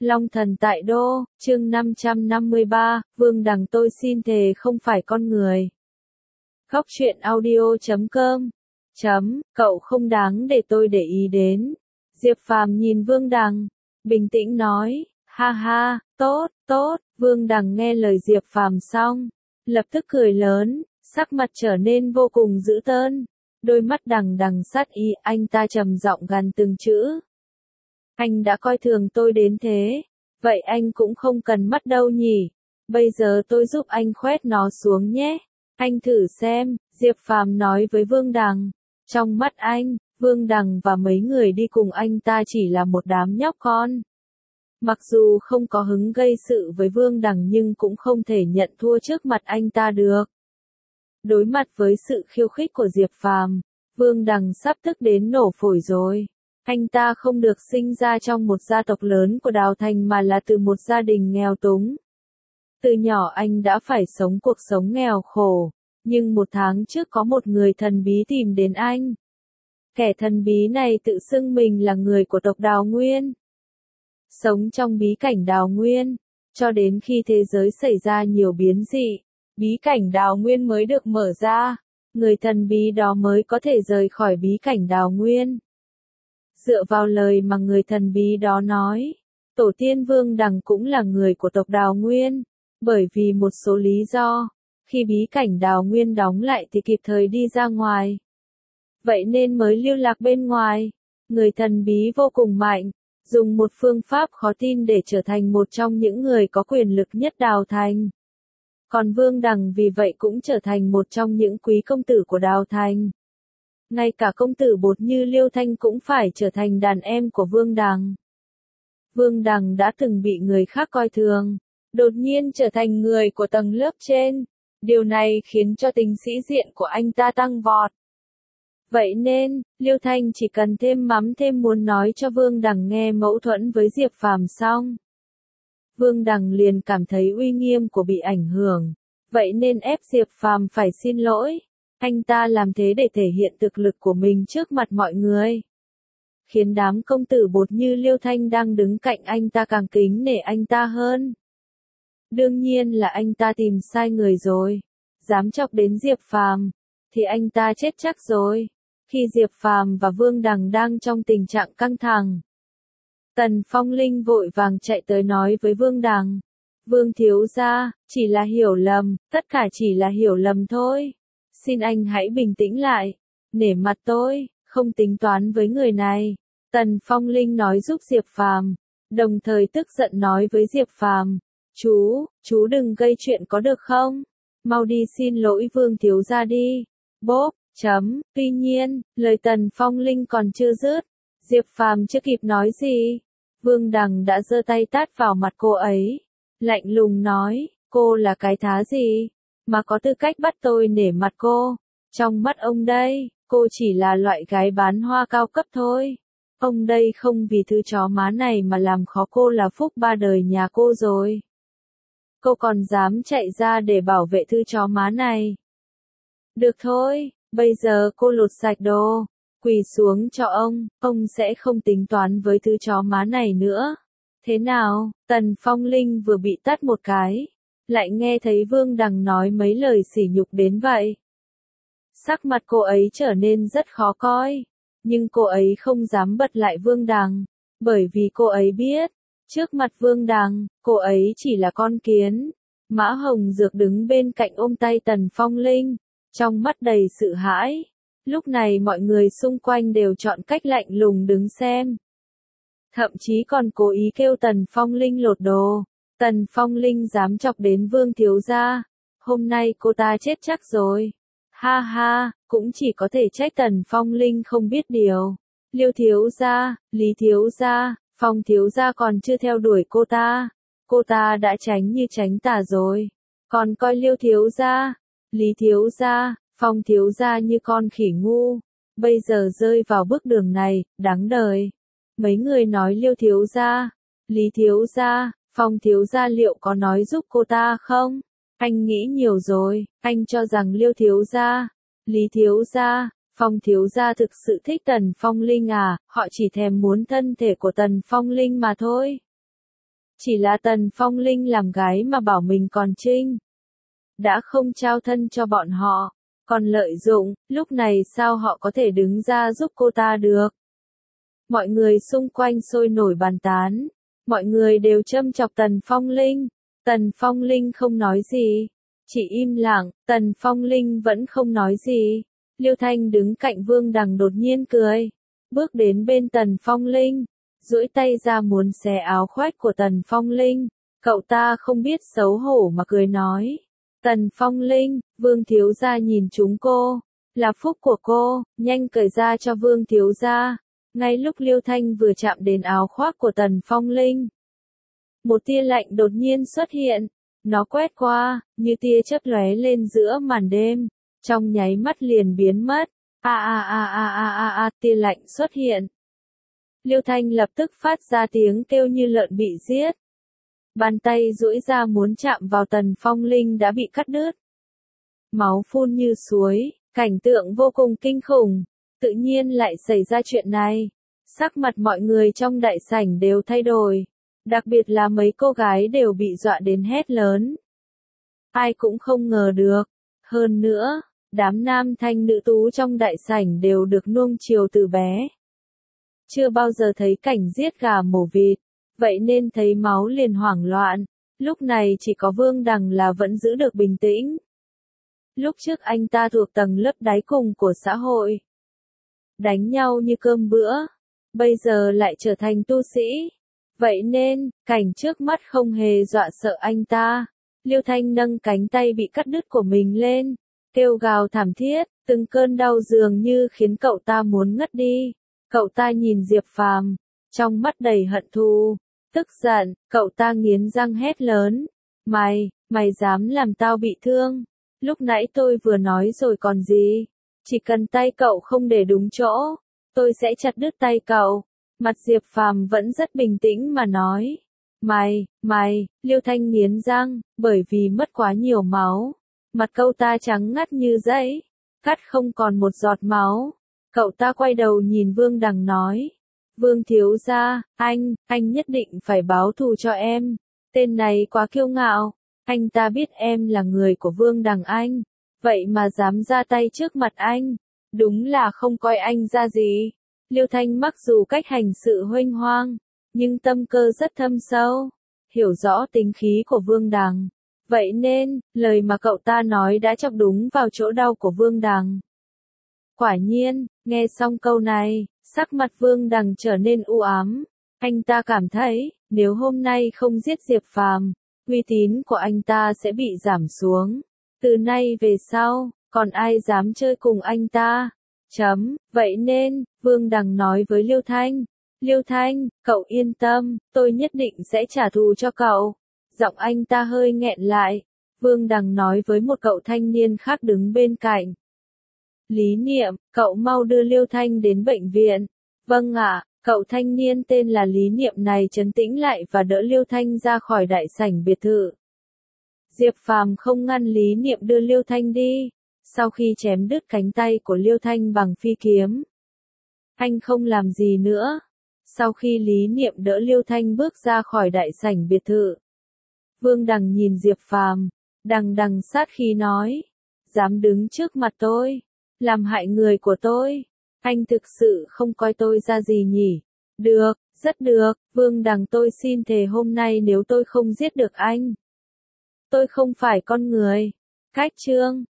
Long thần tại đô, chương 553, Vương Đằng tôi xin thề không phải con người. Góc truyện audio.com Cậu không đáng để tôi để ý đến. Diệp Phàm nhìn Vương Đằng, bình tĩnh nói, ha ha, tốt, Vương Đằng nghe lời Diệp Phàm xong, lập tức cười lớn, sắc mặt trở nên vô cùng dữ tợn, đôi mắt đằng đằng sát ý, anh ta trầm giọng gằn từng chữ. Anh đã coi thường tôi đến thế, vậy anh cũng không cần mắt đâu nhỉ, bây giờ tôi giúp anh khoét nó xuống nhé, anh thử xem, Diệp Phàm nói với Vương Đằng, trong mắt anh, Vương Đằng và mấy người đi cùng anh ta chỉ là một đám nhóc con. Mặc dù không có hứng gây sự với Vương Đằng nhưng cũng không thể nhận thua trước mặt anh ta được. Đối mặt với sự khiêu khích của Diệp Phàm, Vương Đằng sắp tức đến nổ phổi rồi. Anh ta không được sinh ra trong một gia tộc lớn của Đào Thành mà là từ một gia đình nghèo túng. Từ nhỏ anh đã phải sống cuộc sống nghèo khổ, nhưng một tháng trước có một người thần bí tìm đến anh. Kẻ thần bí này tự xưng mình là người của tộc Đào Nguyên. Sống trong bí cảnh Đào Nguyên, cho đến khi thế giới xảy ra nhiều biến dị, bí cảnh Đào Nguyên mới được mở ra, người thần bí đó mới có thể rời khỏi bí cảnh Đào Nguyên. Dựa vào lời mà người thần bí đó nói, tổ tiên Vương Đằng cũng là người của tộc Đào Nguyên, bởi vì một số lý do, khi bí cảnh Đào Nguyên đóng lại thì kịp thời đi ra ngoài. Vậy nên mới lưu lạc bên ngoài, người thần bí vô cùng mạnh, dùng một phương pháp khó tin để trở thành một trong những người có quyền lực nhất Đào Thành. Còn Vương Đằng vì vậy cũng trở thành một trong những quý công tử của Đào Thành. Ngay cả công tử Bột như Liêu Thanh cũng phải trở thành đàn em của Vương Đằng. Vương Đằng đã từng bị người khác coi thường, đột nhiên trở thành người của tầng lớp trên. Điều này khiến cho tính sĩ diện của anh ta tăng vọt. Vậy nên, Liêu Thanh chỉ cần thêm mắm thêm muối nói cho Vương Đằng nghe mâu thuẫn với Diệp Phàm xong. Vương Đằng liền cảm thấy uy nghiêm của bị ảnh hưởng, vậy nên ép Diệp Phàm phải xin lỗi. Anh ta làm thế để thể hiện thực lực của mình trước mặt mọi người. Khiến đám công tử Bột như Liêu Thanh đang đứng cạnh anh ta càng kính nể anh ta hơn. Đương nhiên là anh ta tìm sai người rồi. Dám chọc đến Diệp Phàm, thì anh ta chết chắc rồi. Khi Diệp Phàm và Vương Đằng đang trong tình trạng căng thẳng, Tần Phong Linh vội vàng chạy tới nói với Vương Đằng. Vương thiếu gia, chỉ là hiểu lầm, tất cả chỉ là hiểu lầm thôi. Xin anh hãy bình tĩnh lại, nể mặt tôi, không tính toán với người này. Tần Phong Linh nói giúp Diệp Phàm, đồng thời tức giận nói với Diệp Phàm, chú đừng gây chuyện có được không? Mau đi xin lỗi Vương thiếu gia đi. Bốp, tuy nhiên, lời Tần Phong Linh còn chưa dứt, Diệp Phàm chưa kịp nói gì, Vương Đằng đã giơ tay tát vào mặt cô ấy, lạnh lùng nói, cô là cái thá gì mà có tư cách bắt tôi nể mặt cô? Trong mắt ông đây, cô chỉ là loại gái bán hoa cao cấp thôi. Ông đây không vì thứ chó má này mà làm khó cô là phúc ba đời nhà cô rồi. Cô còn dám chạy ra để bảo vệ thứ chó má này. Được thôi, bây giờ cô lột sạch đồ, quỳ xuống cho ông sẽ không tính toán với thứ chó má này nữa. Thế nào, Tần Phong Linh vừa bị tát một cái, lại nghe thấy Vương Đằng nói mấy lời sỉ nhục đến vậy. Sắc mặt cô ấy trở nên rất khó coi, nhưng cô ấy không dám bật lại Vương Đằng, bởi vì cô ấy biết, trước mặt Vương Đằng, cô ấy chỉ là con kiến. Mã Hồng Dược đứng bên cạnh ôm tay Tần Phong Linh, trong mắt đầy sự hãi. Lúc này mọi người xung quanh đều chọn cách lạnh lùng đứng xem. Thậm chí còn cố ý kêu Tần Phong Linh lột đồ. Tần Phong Linh dám chọc đến Vương thiếu gia, hôm nay cô ta chết chắc rồi. Ha ha, cũng chỉ có thể trách Tần Phong Linh không biết điều. Liêu thiếu gia, Lý thiếu gia, Phong thiếu gia còn chưa theo đuổi cô ta đã tránh như tránh tà rồi. Còn coi Liêu thiếu gia, Lý thiếu gia, Phong thiếu gia như con khỉ ngu, bây giờ rơi vào bước đường này, đáng đời. Mấy người nói Liêu thiếu gia, Lý thiếu gia, Phong thiếu gia liệu có nói giúp cô ta không? Anh nghĩ nhiều rồi, anh cho rằng Liêu thiếu gia, Lý thiếu gia, Phong thiếu gia thực sự thích Tần Phong Linh à, họ chỉ thèm muốn thân thể của Tần Phong Linh mà thôi. Chỉ là Tần Phong Linh làm gái mà bảo mình còn trinh. Đã không trao thân cho bọn họ, còn lợi dụng, lúc này sao họ có thể đứng ra giúp cô ta được? Mọi người xung quanh sôi nổi bàn tán. Mọi người đều châm chọc Tần Phong Linh. Tần Phong Linh không nói gì. Chỉ im lặng, Tần Phong Linh vẫn không nói gì. Liêu Thanh đứng cạnh Vương Đằng đột nhiên cười. Bước đến bên Tần Phong Linh. Duỗi tay ra muốn xé áo khoác của Tần Phong Linh. Cậu ta không biết xấu hổ mà cười nói. Tần Phong Linh, Vương thiếu gia nhìn chúng cô. Là phúc của cô, nhanh cởi ra cho Vương thiếu gia. Ngay lúc Liêu Thanh vừa chạm đến áo khoác của Tần Phong Linh. Một tia lạnh đột nhiên xuất hiện. Nó quét qua, như tia chớp lóe lên giữa màn đêm. Trong nháy mắt liền biến mất. Tia lạnh xuất hiện. Liêu Thanh lập tức phát ra tiếng kêu như lợn bị giết. Bàn tay duỗi ra muốn chạm vào Tần Phong Linh đã bị cắt đứt. Máu phun như suối, cảnh tượng vô cùng kinh khủng. Tự nhiên lại xảy ra chuyện này. Sắc mặt mọi người trong đại sảnh đều thay đổi. Đặc biệt là mấy cô gái đều bị dọa đến hét lớn. Ai cũng không ngờ được. Hơn nữa, đám nam thanh nữ tú trong đại sảnh đều được nuông chiều từ bé. Chưa bao giờ thấy cảnh giết gà mổ vịt, vậy nên thấy máu liền hoảng loạn. Lúc này chỉ có Vương Đằng là vẫn giữ được bình tĩnh. Lúc trước anh ta thuộc tầng lớp đáy cùng của xã hội. Đánh nhau như cơm bữa. Bây giờ lại trở thành tu sĩ. Vậy nên, cảnh trước mắt không hề dọa sợ anh ta. Liêu Thanh nâng cánh tay bị cắt đứt của mình lên. Kêu gào thảm thiết, từng cơn đau dường như khiến cậu ta muốn ngất đi. Cậu ta nhìn Diệp Phàm, trong mắt đầy hận thù, tức giận, cậu ta nghiến răng hét lớn. Mày dám làm tao bị thương. Lúc nãy tôi vừa nói rồi còn gì. Chỉ cần tay cậu không để đúng chỗ, tôi sẽ chặt đứt tay cậu. Mặt Diệp Phàm vẫn rất bình tĩnh mà nói. Liêu Thanh nghiến răng, bởi vì mất quá nhiều máu. Mặt cậu ta trắng ngắt như giấy, cắt không còn một giọt máu. Cậu ta quay đầu nhìn Vương Đằng nói. Vương thiếu gia, anh nhất định phải báo thù cho em. Tên này quá kiêu ngạo. Anh ta biết em là người của Vương Đằng anh. Vậy mà dám ra tay trước mặt anh. Đúng là không coi anh ra gì. Liêu Thanh mặc dù cách hành sự huênh hoang, nhưng tâm cơ rất thâm sâu. Hiểu rõ tính khí của Vương Đằng. Vậy nên, lời mà cậu ta nói đã chọc đúng vào chỗ đau của Vương Đằng. Quả nhiên, nghe xong câu này, sắc mặt Vương Đằng trở nên u ám. Anh ta cảm thấy, nếu hôm nay không giết Diệp Phàm, uy tín của anh ta sẽ bị giảm xuống. Từ nay về sau, còn ai dám chơi cùng anh ta? Vậy nên, Vương Đằng nói với Liêu Thanh. Liêu Thanh, cậu yên tâm, tôi nhất định sẽ trả thù cho cậu. Giọng anh ta hơi nghẹn lại. Vương Đằng nói với một cậu thanh niên khác đứng bên cạnh. Lý Niệm, cậu mau đưa Liêu Thanh đến bệnh viện. Vâng ạ, cậu thanh niên tên là Lý Niệm này trấn tĩnh lại và đỡ Liêu Thanh ra khỏi đại sảnh biệt thự. Diệp Phàm không ngăn Lý Niệm đưa Liêu Thanh đi. Sau khi chém đứt cánh tay của Liêu Thanh bằng phi kiếm, anh không làm gì nữa. Sau khi Lý Niệm đỡ Liêu Thanh bước ra khỏi đại sảnh biệt thự, Vương Đằng nhìn Diệp Phàm, đằng sát khí nói. Dám đứng trước mặt tôi, làm hại người của tôi. Anh thực sự không coi tôi ra gì nhỉ? Được, rất được, Vương Đằng tôi xin thề hôm nay nếu tôi không giết được anh, tôi không phải con người. Cách chương